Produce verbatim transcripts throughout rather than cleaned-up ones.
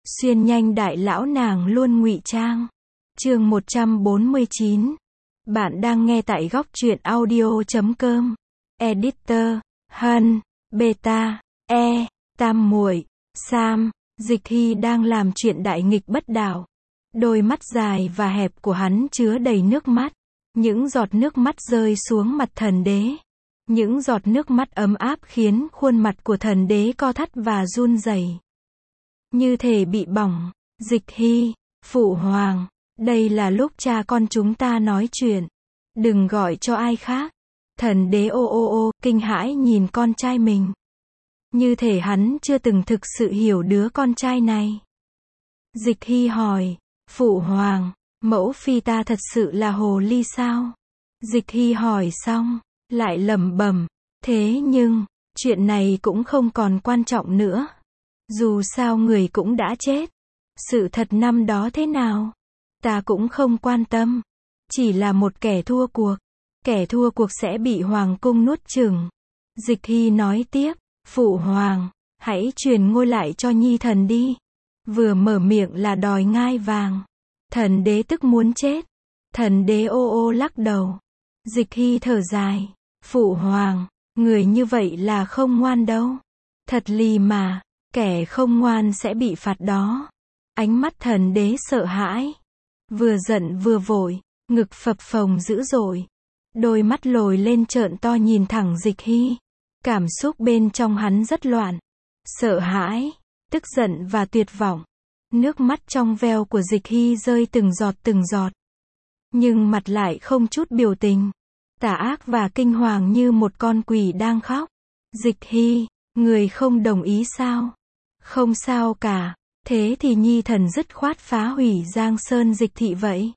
Xuyên nhanh đại lão nàng luôn ngụy trang. Chương một trăm bốn mươi chín. Bạn đang nghe tại góc truyện audio chấm com. Editor, Hân, Beta, E, Tam Muội, Sam, Dịch Hy đang làm chuyện đại nghịch bất đạo. Đôi mắt dài và hẹp của hắn chứa đầy nước mắt. Những giọt nước mắt rơi xuống mặt thần đế. Những giọt nước mắt ấm áp khiến khuôn mặt của thần đế co thắt và run rẩy, như thể bị bỏng. Dịch Hy, phụ hoàng, đây là lúc cha con chúng ta nói chuyện. Đừng gọi cho ai khác. Thần đế ô ô ô, kinh hãi nhìn con trai mình. Như thể hắn chưa từng thực sự hiểu đứa con trai này. Dịch Hy hỏi, phụ hoàng, mẫu phi ta thật sự là hồ ly sao? Dịch Hy hỏi xong, lại lẩm bẩm, thế nhưng, chuyện này cũng không còn quan trọng nữa. Dù sao người cũng đã chết. Sự thật năm đó thế nào? Ta cũng không quan tâm. Chỉ là một kẻ thua cuộc. Kẻ thua cuộc sẽ bị hoàng cung nuốt chửng. Dịch Hy nói tiếp, phụ hoàng, hãy truyền ngôi lại cho nhi thần đi. Vừa mở miệng là đòi ngai vàng. Thần đế tức muốn chết. Thần đế ô ô lắc đầu. Dịch Hy thở dài, phụ hoàng, người như vậy là không ngoan đâu. Thật lì mà, kẻ không ngoan sẽ bị phạt đó. Ánh mắt thần đế sợ hãi. Vừa giận vừa vội, ngực phập phồng dữ dội. Đôi mắt lồi lên trợn to nhìn thẳng Dịch Hy. Cảm xúc bên trong hắn rất loạn. Sợ hãi, tức giận và tuyệt vọng. Nước mắt trong veo của Dịch Hy rơi từng giọt từng giọt. Nhưng mặt lại không chút biểu tình. Tà ác và kinh hoàng như một con quỷ đang khóc. Dịch Hy, người không đồng ý sao? Không sao cả. Thế thì nhi thần dứt khoát phá hủy Giang Sơn Dịch thị vậy.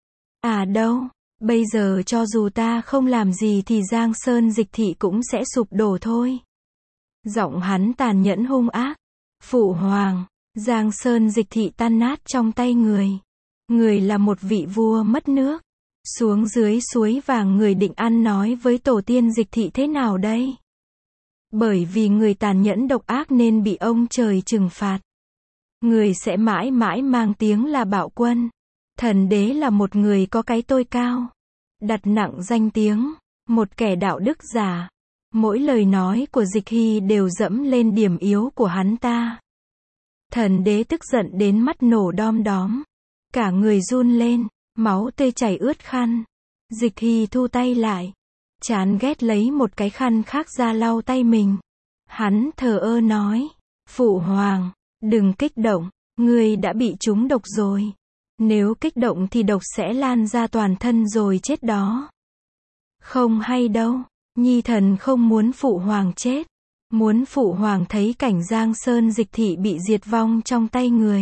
À đâu, bây giờ cho dù ta không làm gì thì Giang Sơn Dịch thị cũng sẽ sụp đổ thôi. Giọng hắn tàn nhẫn hung ác. Phụ hoàng, Giang Sơn Dịch thị tan nát trong tay người. Người là một vị vua mất nước. Xuống dưới suối vàng người định ăn nói với tổ tiên Dịch thị thế nào đây? Bởi vì người tàn nhẫn độc ác nên bị ông trời trừng phạt. Người sẽ mãi mãi mang tiếng là bạo quân. Thần đế là một người có cái tôi cao. Đặt nặng danh tiếng. Một kẻ đạo đức giả. Mỗi lời nói của Dịch Hy đều dẫm lên điểm yếu của hắn ta. Thần đế tức giận đến mắt nổ đom đóm. Cả người run lên. Máu tươi chảy ướt khăn. Dịch Hy thu tay lại. Chán ghét lấy một cái khăn khác ra lau tay mình. Hắn thờ ơ nói. Phụ hoàng, đừng kích động. Ngươi đã bị trúng độc rồi. Nếu kích động thì độc sẽ lan ra toàn thân rồi chết đó. Không hay đâu. Nhi thần không muốn phụ hoàng chết. Muốn phụ hoàng thấy cảnh Giang Sơn Dịch thị bị diệt vong trong tay người.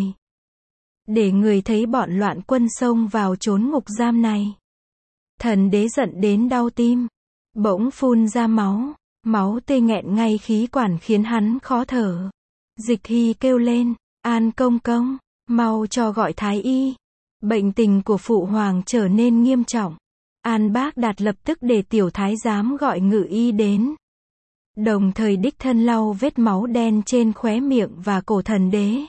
Để người thấy bọn loạn quân xông vào chốn ngục giam này. Thần đế giận đến đau tim. Bỗng phun ra máu. Máu tê nghẹn ngay khí quản khiến hắn khó thở. Dịch Hy kêu lên. An công công, mau cho gọi thái y. Bệnh tình của phụ hoàng trở nên nghiêm trọng. An Bác Đạt lập tức để tiểu thái giám gọi ngự y đến. Đồng thời đích thân lau vết máu đen trên khóe miệng và cổ thần đế.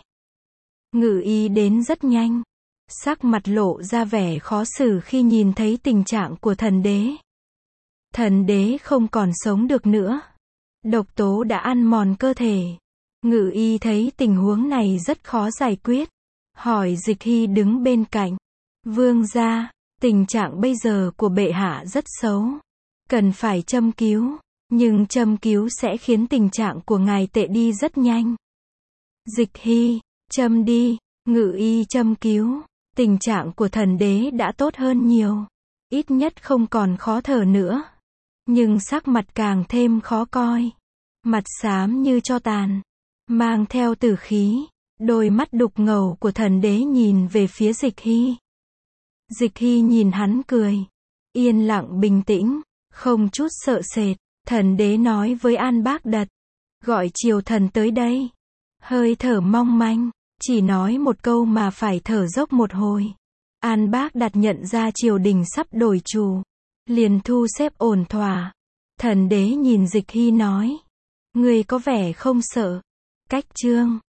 Ngự y đến rất nhanh. Sắc mặt lộ ra vẻ khó xử khi nhìn thấy tình trạng của thần đế. Thần đế không còn sống được nữa. Độc tố đã ăn mòn cơ thể. Ngự y thấy tình huống này rất khó giải quyết. Hỏi Dịch Hy đứng bên cạnh. Vương gia, tình trạng bây giờ của bệ hạ rất xấu. Cần phải châm cứu. Nhưng châm cứu sẽ khiến tình trạng của ngài tệ đi rất nhanh. Dịch Hy, châm đi. Ngự y châm cứu. Tình trạng của thần đế đã tốt hơn nhiều. Ít nhất không còn khó thở nữa. Nhưng sắc mặt càng thêm khó coi. Mặt xám như tro tàn. Mang theo tử khí. Đôi mắt đục ngầu của thần đế nhìn về phía Dịch Hy. Dịch Hy nhìn hắn cười. Yên lặng bình tĩnh. Không chút sợ sệt. Thần đế nói với An Bác Đạt. Gọi triều thần tới đây. Hơi thở mong manh. Chỉ nói một câu mà phải thở dốc một hồi. An Bác Đạt nhận ra triều đình sắp đổi chủ. Liền thu xếp ổn thỏa. Thần đế nhìn Dịch Hy nói. Người có vẻ không sợ. Cách trương.